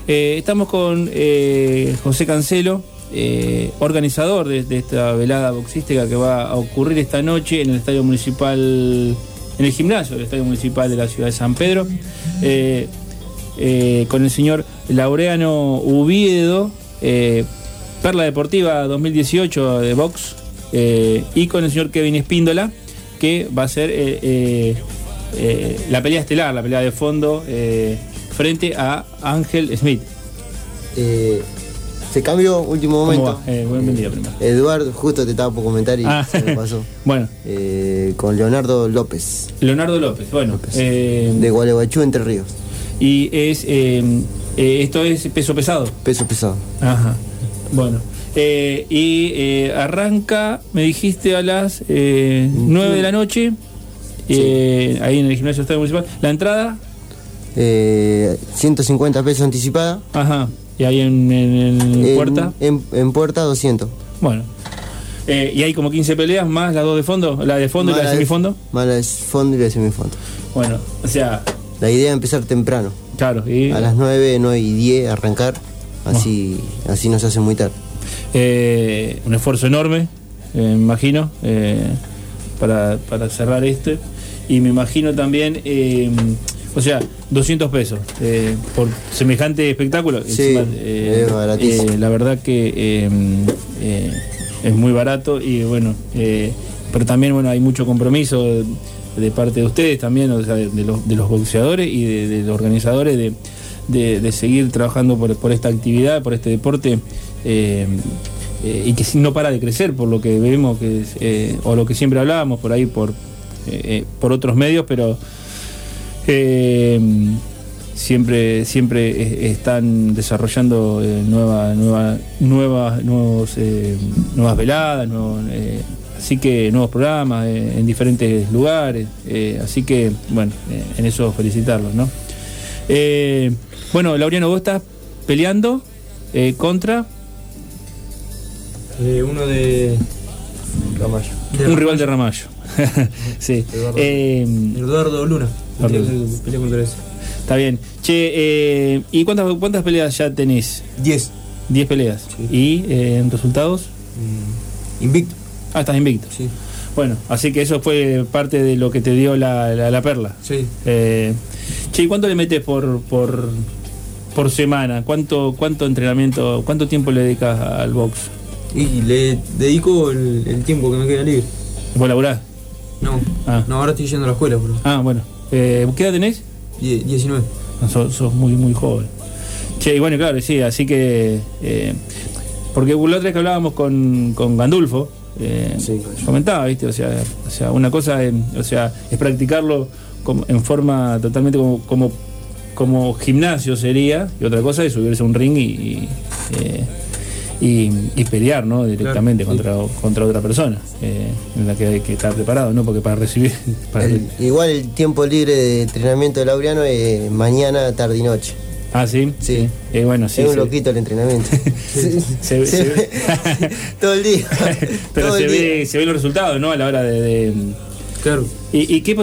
Estamos con José Cancelo, organizador de esta velada boxística que va a ocurrir esta noche en el Estadio Municipal, en el gimnasio del Estadio Municipal de la ciudad de San Pedro, con el señor Laureano Ubiedo, Perla Deportiva 2018 de box, y con el señor Kevin Espíndola, que va a ser la pelea estelar, la pelea de fondo, frente a Ángel Smith. Se cambió último momento. Buen día primero. Eduardo, justo te estaba por comentar y se me pasó. Bueno. Con Leonardo López. Leonardo López, bueno. López. De Gualeguaychú, Entre Ríos. Y esto es peso pesado. Peso pesado. Ajá. Bueno. Arranca, me dijiste, a las 9 de la noche. Sí. Ahí en el gimnasio Estadio Municipal. La entrada. 150 pesos anticipada. Ajá. Y ahí en puerta. En puerta 200. Bueno. Y hay como 15 peleas más las dos de fondo, la de fondo más y la de semifondo. Más la de fondo y la de semifondo. Bueno, o sea. La idea es empezar temprano. Claro. A las 9 y 10 arrancar. Así no se hace muy tarde. Un esfuerzo enorme, me imagino, para cerrar este. Y me imagino también, o sea, 200 pesos por semejante espectáculo. Sí, es baratísimo. La verdad que es muy barato y bueno, pero también bueno, hay mucho compromiso de parte de ustedes también, o sea, de los boxeadores y de los organizadores de seguir trabajando por esta actividad, por este deporte, y que no para de crecer, por lo que vemos que es, o lo que siempre hablábamos por ahí por otros medios, pero siempre están desarrollando nuevas veladas, así que nuevos programas en diferentes lugares, así que bueno, en eso felicitarlos, ¿no? Bueno, Laureano, vos estás peleando contra uno de Ramallo. Un rival de Ramallo. Sí. Eduardo Luna. Pelea contra ese. Está bien. Che, ¿y cuántas peleas ya tenés? 10. 10 peleas. Sí. ¿Y en resultados? Invicto. Ah, estás invicto. Sí. Bueno, así que eso fue parte de lo que te dio la perla. Sí. Che, ¿y cuánto le metes por semana? ¿Cuánto entrenamiento, cuánto tiempo le dedicas al box? Y le dedico el tiempo que me queda libre. ¿Vos laburás? No, ahora estoy yendo a la escuela, bro. Ah, bueno. ¿Qué edad tenés? 19. Sos muy joven. Che, y bueno, claro, sí, así que... porque la otra vez que hablábamos con Gandulfo, sí, comentaba, ¿viste? O sea, una cosa es practicarlo en forma totalmente como gimnasio sería, y otra cosa es subirse a un ring y pelear, ¿no? Directamente, claro, contra otra persona, en la que hay que estar preparado, ¿no? Porque para recibir... Igual el tiempo libre de entrenamiento de Laureano es mañana, tarde y noche. Ah, ¿sí? Sí. Bueno, sí. Es un loquito el entrenamiento. se ve todo el día. Pero se ve los resultados, ¿no? A la hora de... Claro. ¿Y qué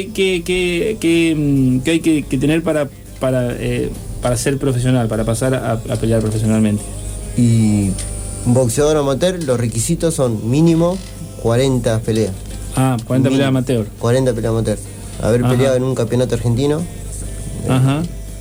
hay que tener para ser profesional, para pasar a pelear profesionalmente? Y un boxeador amateur, los requisitos son mínimo 40 peleas. Ah, 40 peleas amateur. 40 peleas amateur. Haber peleado en un campeonato argentino. Ajá.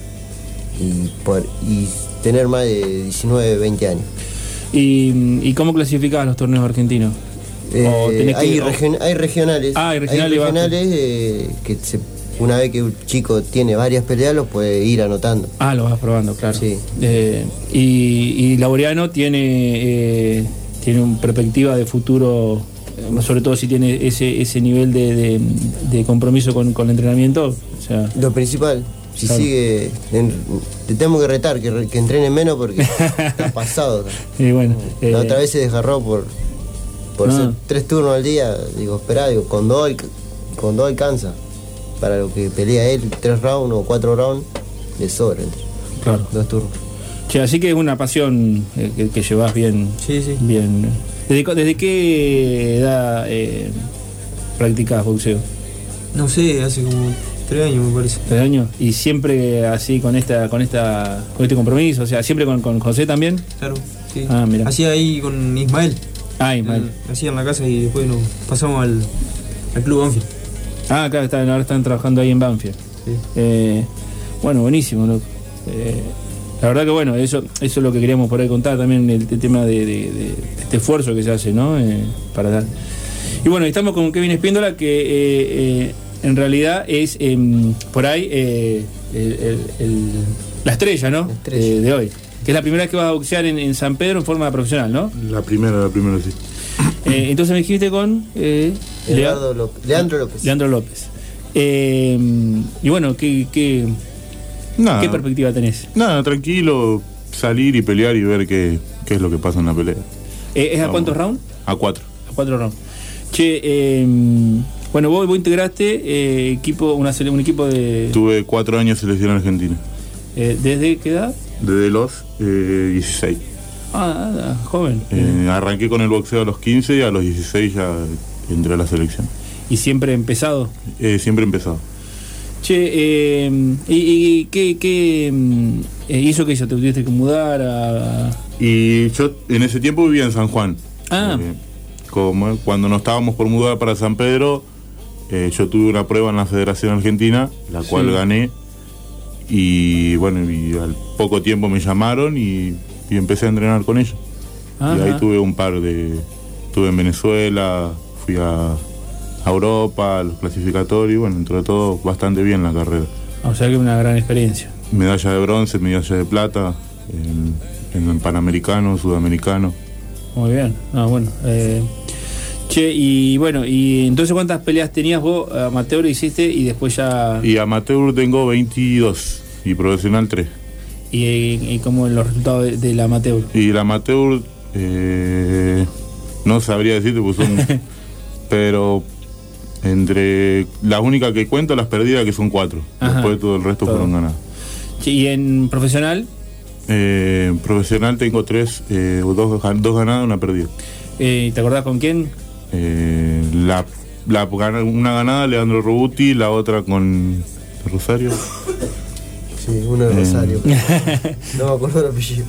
Y tener más de 19, 20 años. ¿Y cómo clasificás los torneos argentinos? Hay regionales. Ah, hay regionales. Hay regionales que una vez que un chico tiene varias peleas, los puede ir anotando. Ah, lo vas probando, claro. Sí. Y Laureano tiene una perspectiva de futuro, sobre todo si tiene ese nivel de compromiso con el entrenamiento. O sea, lo principal, si claro, sigue, te tengo que retar, que entrene menos porque está pasado. Y bueno, la otra vez se desgarró por hacer 3 turnos al día. Digo, esperá, con dos alcanza. Para lo que pelea él, 3 rounds o 4 rounds, le sobra. Claro. 2 turnos. Che, así que es una pasión que llevas bien. Sí. Bien. ¿Desde qué edad practicás boxeo? No sé, hace como 3 años me parece. 3 años. Y siempre así con este compromiso, o sea, siempre con José también. Claro, sí. Ah, mira. Hacía ahí con Ismael. Ah, Ismael. Hacía en la casa y después nos pasamos al club Banfield. Ah, acá ahora están trabajando ahí en Banfield. Sí. Bueno, buenísimo, loco. La verdad que bueno, eso es lo que queríamos por ahí contar también, el tema de este esfuerzo que se hace, ¿no? Para dar. Y bueno, estamos con Kevin Espíndola, que en realidad es por ahí la estrella, ¿no? La estrella. De hoy. Que es la primera vez que vas a boxear en San Pedro en forma profesional, ¿no? La primera, sí. Entonces me dijiste con Leandro López. Leandro López. Y bueno, ¿qué perspectiva tenés? Nada, tranquilo, salir y pelear y ver qué es lo que pasa en la pelea. ¿Es a cuántos rounds? A 4. A 4 rounds. Che, bueno, vos integraste un equipo de... Tuve 4 años en selección argentina. ¿Desde qué edad? Desde los 16. Joven. Arranqué con el boxeo a los 15 y a los 16 ya entré a la selección. ¿Y siempre empezado? Siempre empezado. Che, ¿y qué hizo que te tuviste que mudar a...? Y yo en ese tiempo vivía en San Juan. Cuando nos estábamos por mudar para San Pedro, yo tuve una prueba en la Federación Argentina, la cual gané. Y bueno, y al poco tiempo me llamaron y empecé a entrenar con ellos. Ajá. Y ahí tuve estuve en Venezuela, fui a Europa, a los clasificatorios, y bueno, entre todo, bastante bien la carrera. O sea que una gran experiencia. Medalla de bronce, medalla de plata, en el Panamericano, Sudamericano. Muy bien. Bueno. Che, y bueno, y entonces ¿cuántas peleas tenías vos? Amateur hiciste y después ya... Y amateur tengo 22 y profesional 3. ¿Y cómo los resultados del amateur? Y el amateur, no sabría decirte, pues son... pero entre las únicas que cuento, las perdidas, que son 4. Ajá. Después todo el resto fueron ganadas. Che, ¿y en profesional? Profesional tengo 3, 2 ganadas, 1 perdida. ¿Te acordás con quién? Una ganada Leandro Robuti, la otra con Rosario. Sí, uno de Rosario. No me acuerdo el apellido.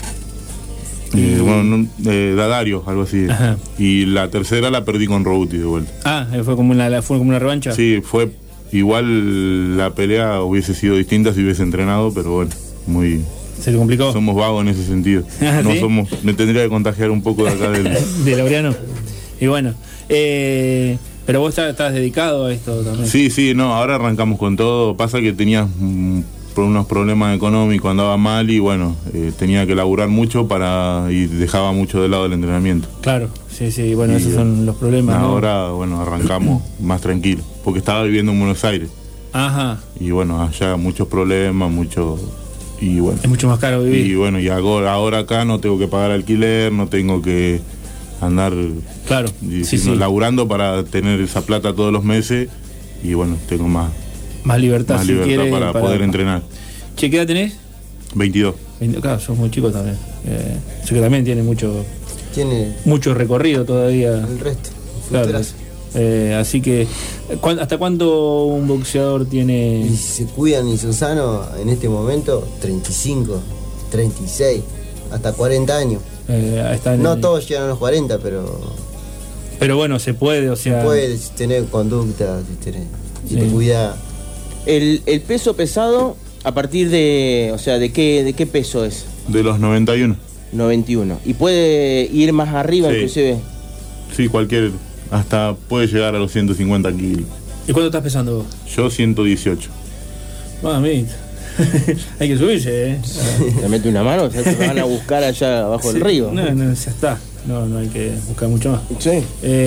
Dario, algo así. Ajá. Y la tercera la perdí con Robuti de vuelta. ¿Fue como una revancha? Sí, fue igual, la pelea hubiese sido distinta si hubiese entrenado, pero bueno, ¿Se le complicó? Somos vagos en ese sentido. No ¿Sí? me tendría que contagiar un poco de acá de Laureano. Y bueno, pero vos estás dedicado a esto también. Sí, ahora arrancamos con todo. Pasa que tenías unos problemas económicos, andaba mal y bueno, tenía que laburar mucho y dejaba mucho de lado el entrenamiento. Claro, sí, bueno, esos son los problemas, ¿no? Ahora, bueno, arrancamos más tranquilo, porque estaba viviendo en Buenos Aires. Ajá. Y bueno, allá muchos problemas, y bueno. Es mucho más caro vivir. Y bueno, y ahora acá no tengo que pagar alquiler, no tengo que andar laburando para tener esa plata todos los meses, y bueno, tengo más libertad, para poder entrenar. Che, ¿qué edad tenés? 22. Claro, sos muy chico también. Sé que también tiene mucho recorrido todavía. El resto. Claro. Así que, ¿hasta cuándo un boxeador tiene...? Y si se cuidan y son sanos, en este momento, 35, 36, hasta 40 años. No todos llegan a los 40, pero bueno, se puede, o sea... Se puede, si tenés conducta, si te cuidas. El peso pesado, ¿a partir de qué peso es? De los 91. 91. ¿Y puede ir más arriba, inclusive? Sí, hasta puede llegar a los 150 kilos. ¿Y cuánto estás pesando vos? Yo 118. Mami, hay que subirse, ¿Te mete una mano? O sea, te van a buscar allá abajo del río. No, ya está. No hay que buscar mucho más. Sí.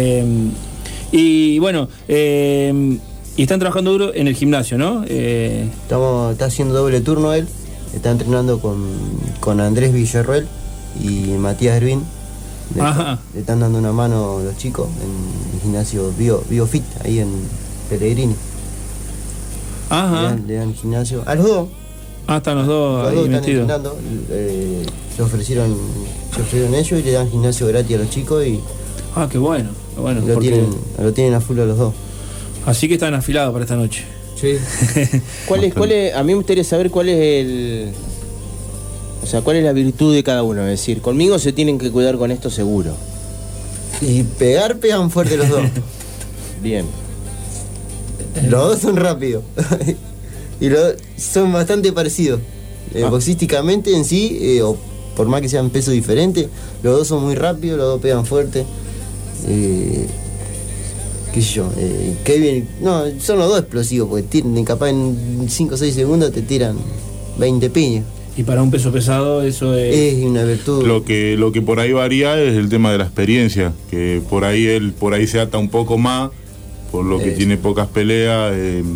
Y bueno, y están trabajando duro en el gimnasio, ¿no? Está haciendo doble turno él. Está entrenando con Andrés Villarruel y Matías Ervin. Le están dando una mano los chicos en el gimnasio BioFit, ahí en Pellegrini. Ajá. Le dan gimnasio a los dos. Están los dos ahí están metidos. entrenando. Se ofrecieron ellos y le dan gimnasio gratis a los chicos y... Qué bueno. Lo tienen a full a los dos. Así que están afilados para esta noche. Sí. ¿Cuál es? A mí me gustaría saber cuál es cuál es la virtud de cada uno. Es decir, conmigo se tienen que cuidar con esto seguro. Y pegan fuerte los dos. Bien. Los dos son rápidos. Y son bastante parecidos. Boxísticamente en sí, o por más que sean pesos diferentes, los dos son muy rápidos, los dos pegan fuerte. Qué sé yo, Kevin, no, son los dos explosivos, porque capaz en 5 o 6 segundos te tiran 20 piñas. Y para un peso pesado eso es una virtud. Lo que por ahí varía es el tema de la experiencia, que por ahí se ata un poco más, por lo que tiene pocas peleas.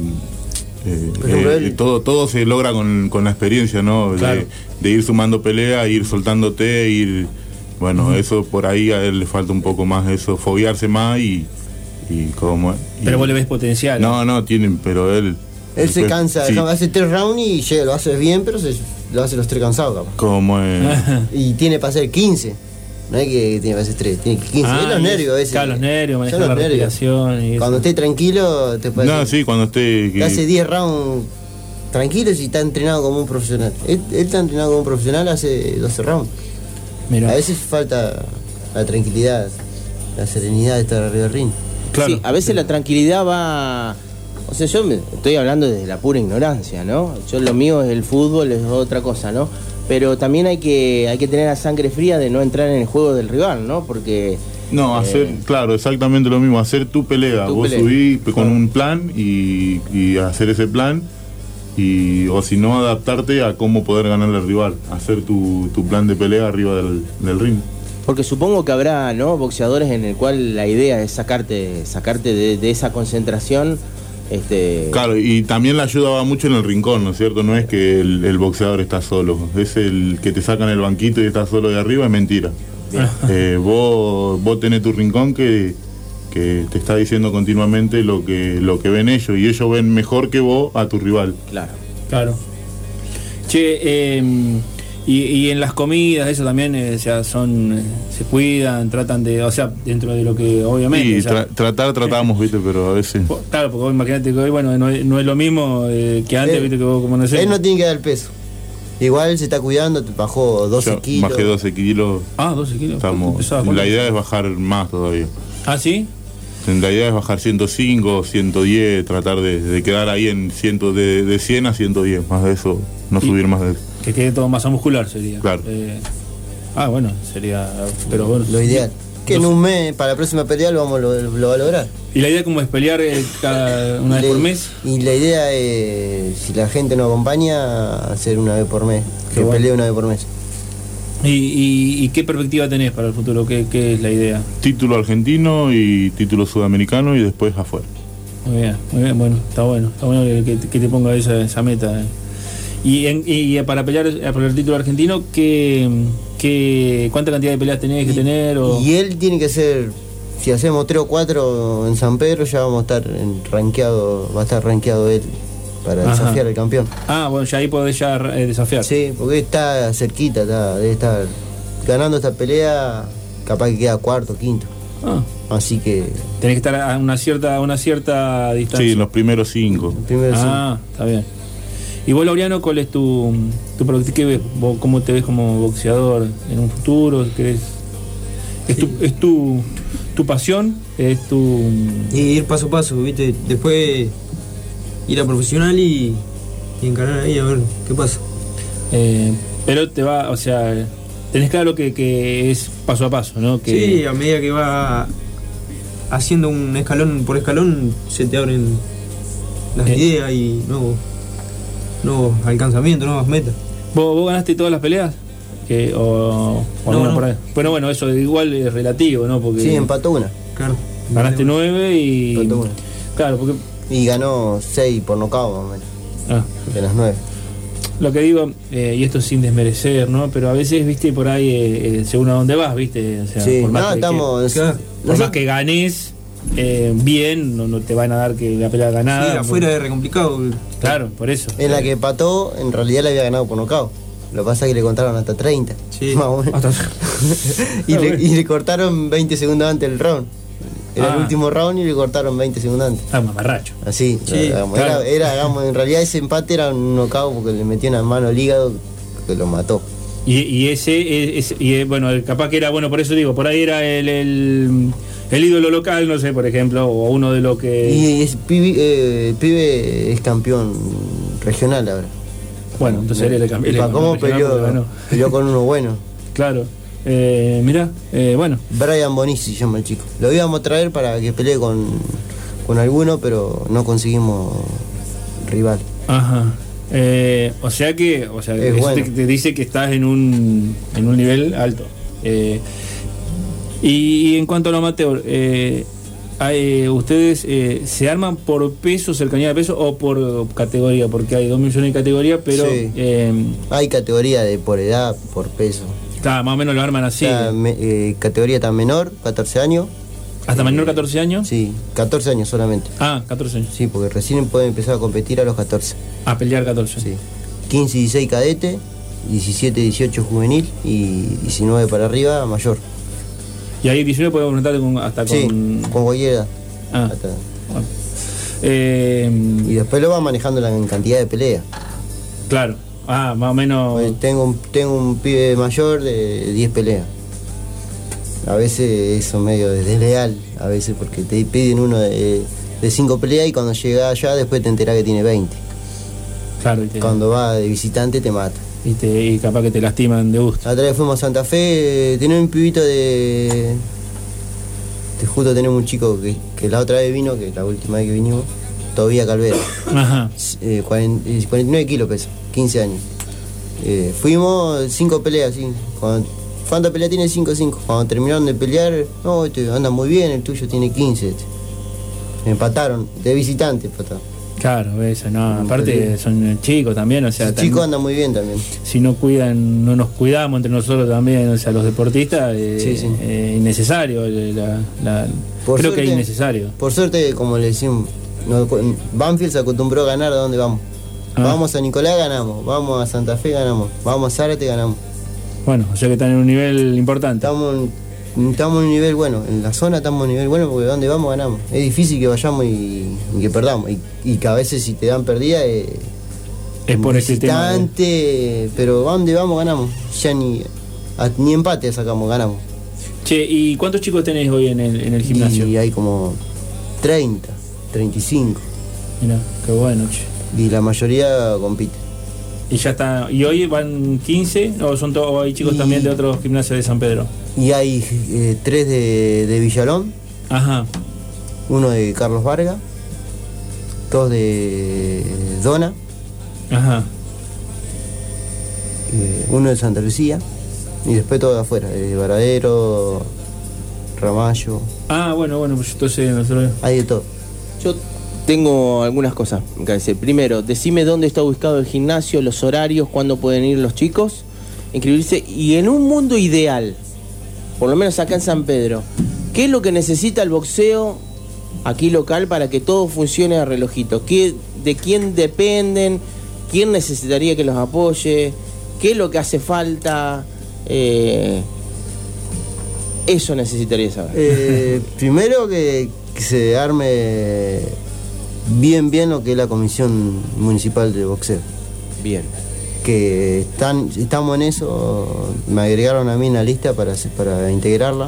Todo se logra con la experiencia, ¿no? Claro. De ir sumando peleas, ir soltándote, bueno, eso por ahí a él le falta un poco más eso, foguearse más y pero vos le ves potencial. No, pero él se cansa, sí. Hace 3 rounds y llega, lo hace bien, pero lo hace los 3 cansados, capaz. Como y tiene para hacer 15. No es que tiene para hacer 3, tiene 15. Es los nervios a veces. Claro, los nervios, manejar la respiración. Y cuando esté tranquilo, te puede hacer. Sí, cuando esté. Te hace 10 rounds tranquilos y está entrenado como un profesional. Él está entrenado como un profesional hace 12 rounds. Mirá. A veces falta la tranquilidad, la serenidad de estar arriba del ring. Claro. Sí, a veces la tranquilidad va... O sea, yo estoy hablando desde la pura ignorancia, ¿no? Lo mío es el fútbol, es otra cosa, ¿no? Pero también hay que tener la sangre fría de no entrar en el juego del rival, ¿no? Porque... No, claro, exactamente lo mismo, hacer tu pelea. Vos subís con un plan y hacer ese plan, o si no, adaptarte a cómo poder ganarle al rival, hacer tu plan de pelea arriba del ring. Porque supongo que habrá, ¿no?, boxeadores en el cual la idea es sacarte de esa concentración. Claro, y también la ayuda va mucho en el rincón, ¿no es cierto? No es que el boxeador está solo, es el que te sacan el banquito y está solo de arriba, es mentira. Vos tenés tu rincón que te está diciendo continuamente lo que ven ellos, y ellos ven mejor que vos a tu rival. Claro. Che, y en las comidas, eso también, se cuidan, tratan de, dentro de lo que obviamente... Sí, tratamos, viste, pero a veces... Claro, porque vos imagínate que hoy, bueno, no es lo mismo que antes, viste, que vos como no sé... Él no tiene que dar el peso. Igual se está cuidando, te bajó 12 kilos. Bajé 12 kilos. 12 kilos. La idea es bajar más todavía. ¿Ah, sí? La idea es bajar 105, 110, tratar de quedar ahí en de 100 a 110, más de eso, no subir más de eso. Que quede todo masa muscular sería. Claro. Bueno, sería... Pero bueno, lo ideal. Que en un mes, para la próxima pelea, lo va a lograr. ¿Y la idea como es pelear una vez por mes? Y la idea es, si la gente no acompaña, hacer una vez por mes. Que pelee una vez por mes. ¿Y qué perspectiva tenés para el futuro? ¿Qué es la idea? Título argentino y título sudamericano y después afuera. Muy bien, bueno, está bueno que te ponga esa meta. Y para pelear por el título argentino, ¿cuánta cantidad de peleas tenés que tener? Y él tiene que ser, si hacemos 3 o 4 en San Pedro, ya vamos a estar rankeado, va a estar rankeado él para desafiar al campeón. Bueno, ya ahí podés desafiar. Sí, porque está cerquita, debe estar ganando esta pelea, capaz que queda 4º, 5º. Así que... Tenés que estar a una cierta distancia. Sí, en los primeros 5. Está bien. ¿Y vos, Laureano, cuál es tu ¿qué ves? ¿Cómo te ves como boxeador en un futuro? ¿Es tu pasión? ¿Es tu...? Y ir paso a paso, ¿viste? Después ir a profesional y encarar ahí a ver qué pasa. Pero te va, tenés claro que es paso a paso, ¿no? Sí, a medida que va haciendo un escalón por escalón, se te abren las ideas y nuevos alcanzamientos, nuevas metas. ¿Vos ganaste todas las peleas? ¿O no. Por ahí? Pero bueno, eso igual es relativo, ¿no? Porque sí, empató una. Claro. Ganaste 9 y... Empató una. Claro, porque... Y ganó 6 por nocaut, más o menos. De las 9. Lo que digo, y esto sin desmerecer, ¿no? Pero a veces, viste, por ahí, según a dónde vas, viste. Sí, por más más que ganes bien, no te van a dar que la pelea ganada. Sí, afuera es re complicado. Claro, por eso. En la que empató, en realidad le había ganado por nocaut. Lo que pasa es que le contaron hasta 30. Sí. Más o menos. y le cortaron 20 segundos antes del round. Era el último round y le cortaron 20 segundos antes. Mamarracho. Así, sí, digamos, claro. digamos, en realidad ese empate era un knockout porque le metió una mano al hígado que lo mató. Y bueno, capaz que era, bueno, por eso digo, por ahí era el ídolo local, no sé, por ejemplo, o uno de los que... Y pibe es campeón regional ahora. Bueno, entonces él era el campeón. ¿Cómo peleó con uno bueno? Claro. Mirá, bueno. Brian Bonici se llama el chico. Lo íbamos a traer para que pelee con alguno, pero no conseguimos rival. Ajá. O sea que eso bueno. te dice que estás en un nivel alto. Y en cuanto a lo amateur, ¿ustedes se arman por peso, cercanía de peso o por categoría? Porque hay 2 millones de categorías, pero... Sí. Hay categoría por edad, por peso. Claro, más o menos lo arman así. Categoría tan menor, 14 años. ¿Hasta menor 14 años? Sí, 14 años solamente. 14 años. Sí, porque recién pueden empezar a competir a los 14. A pelear 14. Sí. 15 y 16 cadete, 17 y 18 juvenil y 19 para arriba mayor. Y ahí 19 podemos enfrentarte hasta con... Sí, con cualquier edad. Bueno. Y después lo va manejando en cantidad de peleas. Claro. Más o menos... Pues tengo un pibe mayor de 10 peleas. A veces eso medio desleal, a veces porque te piden uno de 5 peleas y cuando llega allá después te enterás que tiene 20. Claro. Cuando va de visitante te mata. Y capaz que te lastiman de gusto. La otra vez fuimos a Santa Fe, tenemos un pibito de justo tenemos un chico que la otra vez vino, que la última vez que vinimos, todavía Calvera. Ajá. 49 kilos pesa, 15 años. Fuimos 5 peleas, ¿sí? ¿Cuántas peleas tiene? 5-5. Cuando terminaron de pelear, no, anda muy bien, el tuyo tiene 15. Empataron, de visitante empataron. Claro, eso, no. Aparte son chicos también, o sea... Los chicos andan muy bien también. Si no nos cuidamos entre nosotros también, o sea, los deportistas, sí. Innecesario. Creo que es innecesario. Por suerte, como le decimos, Banfield se acostumbró a ganar de donde vamos. Vamos a Nicolás, ganamos. Vamos a Santa Fe, ganamos. Vamos a Zárate, ganamos. Bueno, o sea que están en un nivel importante. Estamos en un nivel bueno. En la zona estamos en un nivel bueno porque donde vamos ganamos. Es difícil que vayamos y que perdamos. Y que a veces si te dan perdida es por ese tema. Pero donde vamos ganamos. Ya ni empate sacamos, ganamos. Che, ¿y cuántos chicos tenés hoy en el gimnasio? Y hay como 30, 35. Mirá, qué bueno, che. Y la mayoría compite. Y ya está. ¿Y hoy van 15? ¿O hay chicos también de otros gimnasios de San Pedro? Y hay 3 de Villalón. Ajá. 1 de Carlos Vargas. 2 de Dona. Ajá. 1 de Santa Lucía. Y después todo de afuera. De Varadero, Ramallo. Bueno, pues entonces nosotros... Hay de todo. Yo tengo algunas cosas que decir. Primero, decime dónde está ubicado el gimnasio, los horarios, cuándo pueden ir los chicos, inscribirse. Y en un mundo ideal, por lo menos acá en San Pedro, ¿qué es lo que necesita el boxeo aquí local para que todo funcione a relojito? ¿De quién dependen? ¿Quién necesitaría que los apoye? ¿Qué es lo que hace falta? Eso necesitaría saber. Primero que se arme bien lo que es la comisión municipal de boxeo. Bien. Que estamos en eso. Me agregaron a mí en la lista para integrarla.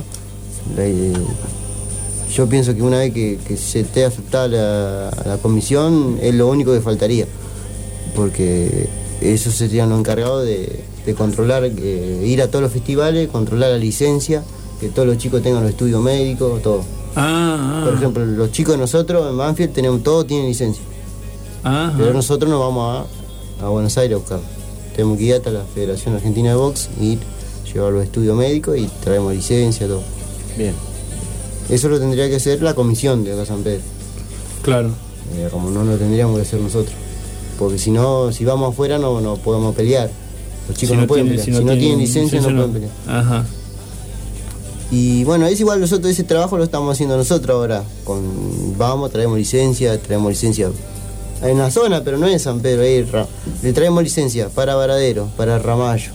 Yo pienso que una vez que se esté aceptada la comisión es lo único que faltaría, porque eso serían los encargados de controlar, ir a todos los festivales, controlar la licencia, que todos los chicos tengan los estudios médicos, todo. Por ejemplo, los chicos de nosotros en Banfield todos tienen licencia. Pero nosotros nos vamos a Buenos Aires a buscar. Tenemos que ir hasta la Federación Argentina de Box, llevar los estudios médicos y traemos licencia, todo. Bien. Eso lo tendría que hacer la comisión de acá San Pedro. Claro. Como no lo tendríamos que hacer nosotros. Porque si vamos afuera no podemos pelear. Los chicos no pueden pelear. Si no tienen licencia no pueden pelear. Ajá. Y bueno, es igual nosotros, ese trabajo lo estamos haciendo nosotros ahora. Traemos licencia en la zona, pero no en San Pedro, le traemos licencia para Varadero, para Ramallo,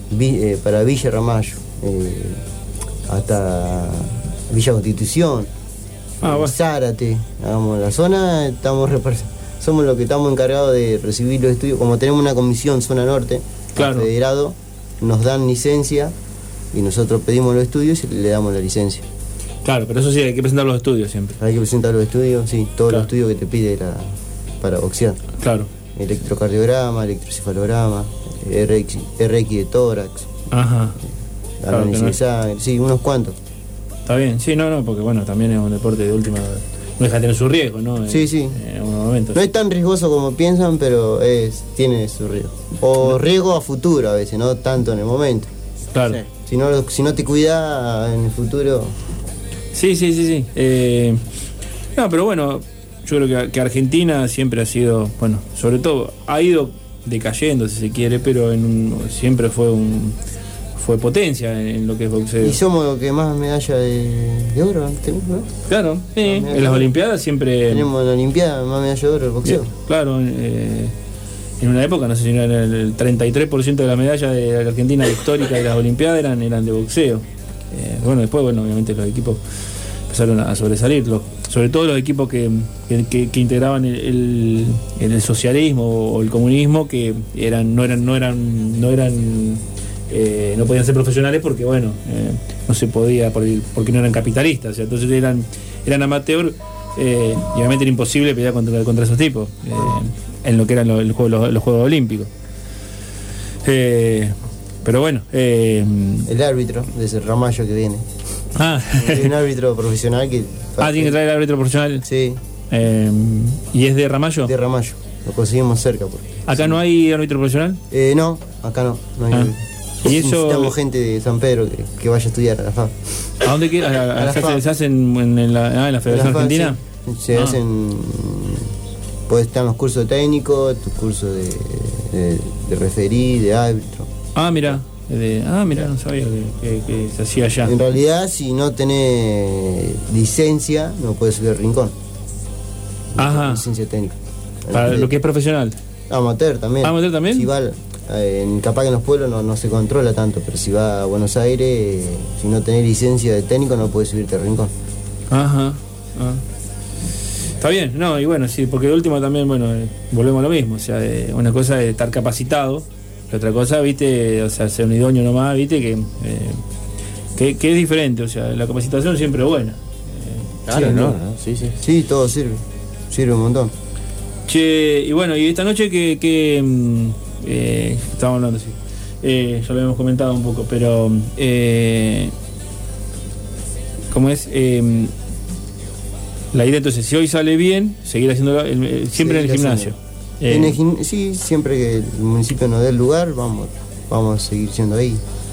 para Villa Ramallo, hasta Villa Constitución, Zárate, hagamos la zona, somos los que estamos encargados de recibir los estudios, como tenemos una comisión zona norte, claro. Federado, nos dan licencia y nosotros pedimos los estudios y le damos la licencia. Claro, pero eso sí, hay que presentar los estudios siempre. Hay que presentar los estudios, sí, todos los estudios que te pide para boxear. Claro. Electrocardiograma, electrocefalograma, RX de tórax. Ajá. Análisis de sangre, sí, unos cuantos. Está bien, sí, no, porque bueno, también es un deporte de última. No deja de tener su riesgo, ¿no? Sí. En algunos momentos. No es tan riesgoso como piensan, pero tiene su riesgo. O riesgo a futuro a veces, no tanto en el momento. Claro. Sí. Si no te cuidas en el futuro. Sí. No, pero bueno, yo creo que Argentina siempre ha sido, bueno, sobre todo, ha ido decayendo, si se quiere, pero siempre fue potencia en lo que es boxeo. Y somos los que más medallas de oro tenemos, ¿no? Claro, sí. En las Olimpiadas siempre. Tenemos en la Olimpiada más medallas de oro el boxeo. Claro, en una época, no sé si era el 33% de las medallas de la Argentina histórica de las Olimpiadas eran de boxeo. Bueno, después, obviamente los equipos empezaron a sobresalir, sobre todo los equipos que integraban el socialismo o el comunismo, que no podían ser profesionales porque no se podía porque no eran capitalistas, o sea, entonces eran amateur, y obviamente era imposible pelear contra esos tipos en lo que eran los Juegos Olímpicos, pero bueno, el árbitro de ese Ramallo que viene. Hay un árbitro profesional que tiene que traer el árbitro profesional. Sí. ¿Y es de Ramallo? De Ramallo, lo conseguimos cerca. ¿Acá no hay árbitro profesional? No, acá no hay. ¿Y eso? Necesitamos gente de San Pedro que vaya a estudiar a la FAB. ¿A dónde queda? ¿Se hacen en la Federación Argentina? Sí. Se hacen. Pues están los cursos de técnico, tus cursos de referí, de árbitro. Mira, no sabía que se hacía allá. En realidad, si no tenés licencia, no puedes subir al rincón. Ajá. Licencia técnica. Para lo que es profesional. Amateur también. ¿Amateur también? Si va, capaz que en los pueblos no se controla tanto, pero si va a Buenos Aires, si no tenés licencia de técnico, no puedes subirte al rincón. Ajá. Está bien, no, y bueno, sí, porque de último también, volvemos a lo mismo, o sea, una cosa es estar capacitado, y otra cosa, viste, o sea, ser un idóneo nomás, viste, que es diferente, o sea, la capacitación siempre es buena. Claro, ¿no? Sí. Sí, todo sirve un montón. Che, y bueno, y esta noche que estábamos hablando, sí, ya lo habíamos comentado un poco, pero ¿cómo es? La idea entonces, si hoy sale bien, seguir haciéndolo siempre en el gimnasio. Sí, siempre que el municipio nos dé el lugar, vamos a seguir siendo ahí.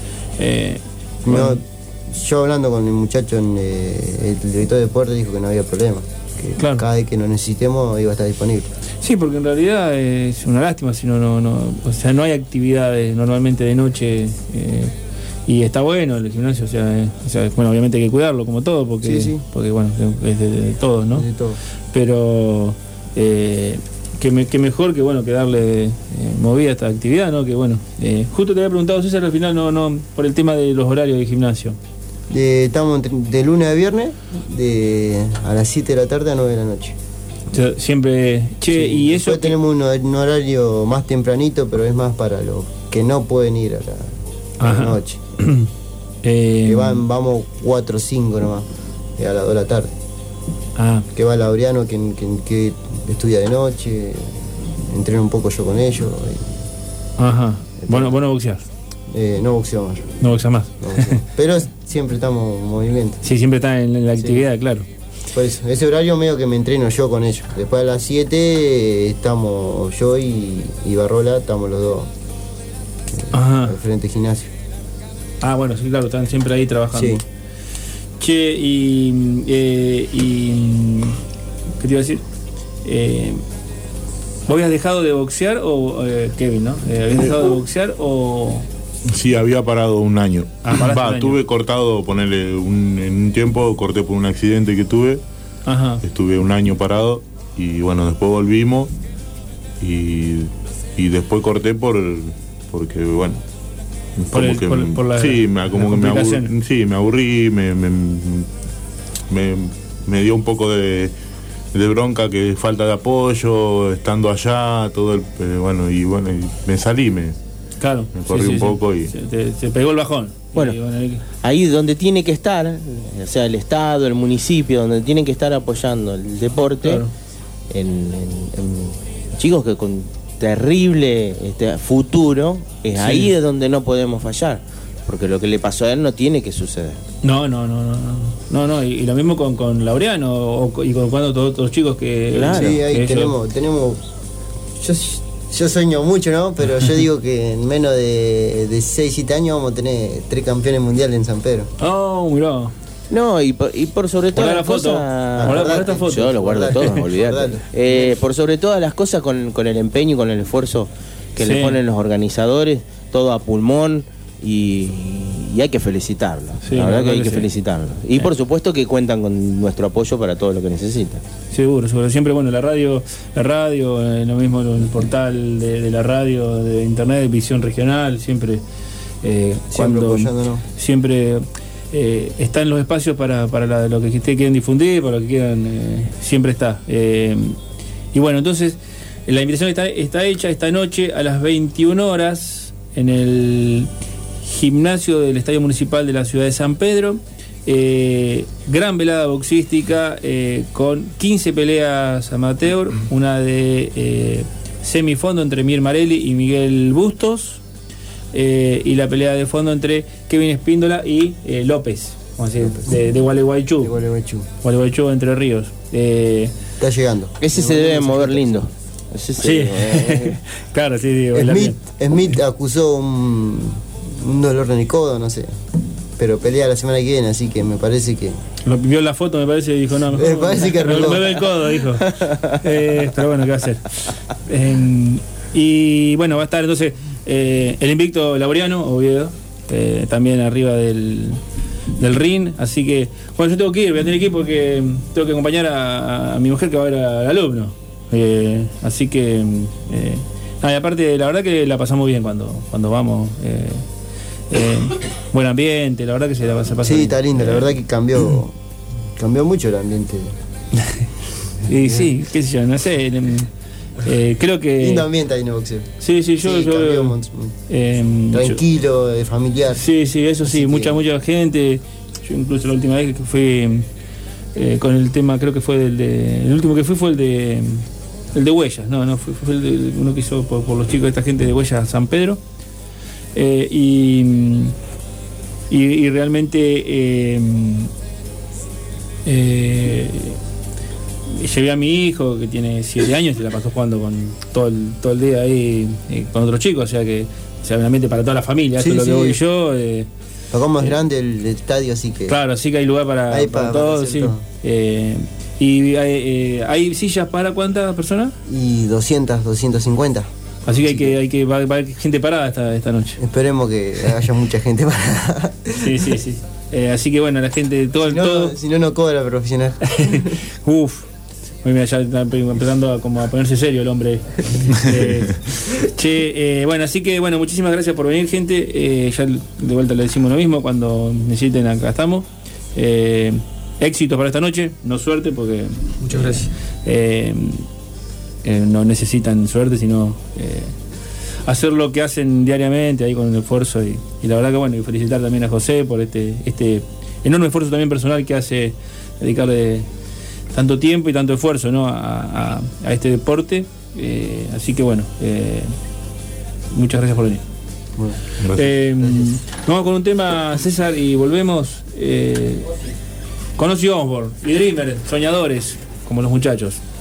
Yo hablando con el muchacho, el director de deporte dijo que no había problema, que cada vez que lo necesitemos iba a estar disponible. Sí, porque en realidad es una lástima si no, o sea, no hay actividades normalmente de noche. Y está bueno el gimnasio, o sea, obviamente hay que cuidarlo como todo, porque bueno, es de todos, ¿no? Es de todos. Pero que mejor que darle movida a esta actividad, ¿no? Que bueno, justo te había preguntado, César, al final no por el tema de los horarios del gimnasio. Estamos de lunes a viernes, a las 7 de la tarde a 9 de la noche. O sea, siempre, y eso. Después tenemos un horario más tempranito, pero es más para los que no pueden ir a la noche. Que vamos 4 o 5 nomás, a las 2 de la tarde. Que va Laureano, que estudia de noche, entreno un poco yo con ellos. Bueno, boxear. No boxeo más. No boxea más. Pero siempre estamos en movimiento. Sí, siempre está en la actividad, claro. Pues ese horario medio que me entreno yo con ellos. Después a las 7 estamos yo y Barrola, estamos los dos al frente de gimnasio. Bueno, sí, claro, están siempre ahí trabajando. Sí. Che, y ¿qué te iba a decir? ¿Vos habías dejado de boxear o Kevin, no? ¿Habías dejado de boxear o...? Sí, había parado un año. Tuve cortado, ponerle en un tiempo, corté por un accidente que tuve. Estuve un año parado y bueno, después volvimos y después corté porque bueno, me aburrí, me dio un poco de bronca, que falta de apoyo, estando allá, todo el, y me salí, me corrí un poco y se pegó el bajón. Bueno, ahí donde tiene que estar, o sea, el Estado, el municipio, donde tienen que estar apoyando el deporte, claro, en chicos que con terrible futuro, es ahí es donde no podemos fallar, porque lo que le pasó a él no tiene que suceder. No, y lo mismo con Laureano y con todos los chicos que... Claro. Sí, ahí tenemos yo sueño mucho, ¿no? Pero yo digo que en menos de 6-7 años vamos a tener 3 campeones mundiales en San Pedro. Oh, mirá. No, y por sobre todas las cosas... Yo lo guardo todo, olvidate. Por sobre todas las cosas, con el empeño y con el esfuerzo que le ponen los organizadores, todo a pulmón, y hay que felicitarlos. La verdad que hay que felicitarlos. Y por supuesto que cuentan con nuestro apoyo para todo lo que necesitan. Seguro. Siempre, la radio, lo mismo el portal de la radio, de internet, de visión regional, siempre siempre están los espacios para lo que ustedes quieren difundir, para lo que quieran, siempre está. Y bueno, entonces la invitación está hecha esta noche a las 21 horas en el gimnasio del Estadio Municipal de la ciudad de San Pedro. Gran velada boxística con 15 peleas amateur, una de semifondo entre Mir Marelli y Miguel Bustos, y la pelea de fondo entre Kevin Espíndola y López, vamos a decir, de Gualeguaychú. Gualeguaychú, Entre Ríos. Está llegando. Ese se debe mover lindo. Sí. Claro, sí, digo. Smith acusó un dolor de codo, no sé, pero pelea la semana que viene, así que me parece que... Lo vio la foto, me parece, y dijo, no, mejor, me parece que me duele el codo, dijo. Pero bueno, ¿qué va a hacer? Y bueno, va a estar entonces el invicto Laureano, Oviedo, también arriba del ring, así que, bueno, yo tengo que ir, voy a tener que ir porque tengo que acompañar a mi mujer que va a ver al alumno. Así que, y aparte, la verdad que la pasamos bien cuando vamos. Buen ambiente, la verdad que se pasa sí, bien. Está lindo, la verdad que cambió mucho el ambiente. Y sí, qué sé yo, no sé, creo que... Lindo ambiente ahí en el boxeo. Sí, yo tranquilo, familiar. Sí, eso sí, mucha gente. Yo incluso la última vez que fui con el tema, creo que fue el último que fue el de Huellas, fue uno que hizo por los chicos de esta gente de Huellas San Pedro. Y realmente llevé a mi hijo que tiene 7 años y la pasó jugando con todo el día ahí con otros chicos, o sea que un ambiente para toda la familia, eso es lo que voy yo. Acá más grande el estadio, así que... Claro, así que hay lugar para todos, sí. Todo. ¿Y hay sillas para cuántas personas? Y 200, 250. Así que va a haber gente parada esta noche. Esperemos que haya mucha gente parada. Sí. Así que bueno, la gente, si no cobra profesional. Uf. Mira, ya está empezando a ponerse serio el hombre. Bueno, así que bueno, muchísimas gracias por venir, gente. Ya de vuelta le decimos lo mismo, cuando necesiten acá estamos. Éxitos para esta noche, no suerte, porque... Muchas gracias. No necesitan suerte, sino hacer lo que hacen diariamente ahí con el esfuerzo, y la verdad que bueno, y felicitar también a José por este enorme esfuerzo también personal que hace, dedicarle tanto tiempo y tanto esfuerzo, ¿no? a este deporte, así que bueno, muchas gracias por venir. Bueno, vamos con un tema, César, y volvemos con Ozzy Osbourne y Dreamer, soñadores como los muchachos.